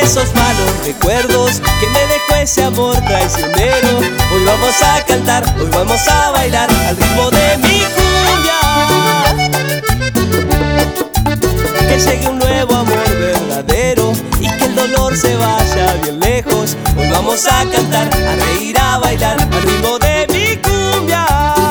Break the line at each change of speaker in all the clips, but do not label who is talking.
esos malos recuerdos que me dejó ese amor traicionero. Hoy vamos a cantar, hoy vamos a bailar al ritmo de mi cumbia. Que llegue un nuevo amor verdadero y que el dolor se vaya bien lejos. Hoy vamos a cantar, a reír, a bailar al ritmo de mi cumbia.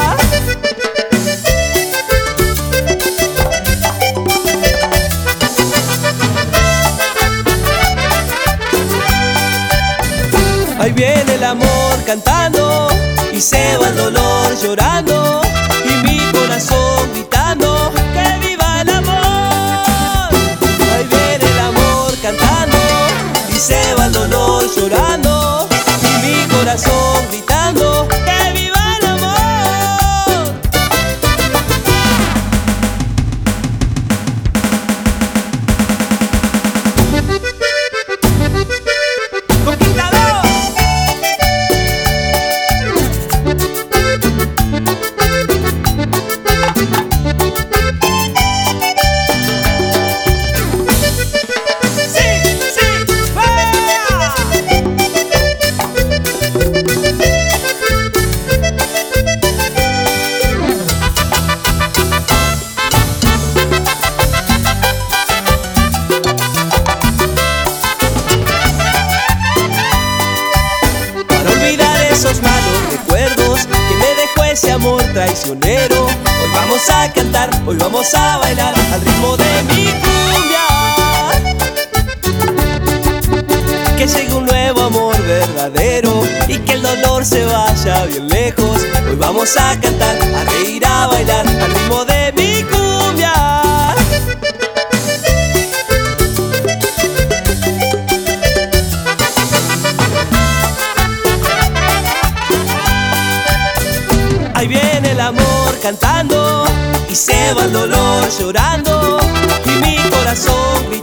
Ahí viene el amor cantando y se va el dolor llorando y mi corazón gritando que viva el amor. Ahí viene el amor cantando y se va el dolor llorando y mi corazón gritando que viva el amor. ¡Conquistador! Esos malos recuerdos que me dejó ese amor traicionero. Hoy vamos a cantar, hoy vamos a bailar al ritmo de mi cumbia. Que llegue un nuevo amor verdadero y que el dolor se vaya bien lejos. Hoy vamos a cantar, a reír, a bailar al ritmo de mi cumbia. Ahí viene el amor cantando y se va el dolor llorando y mi corazón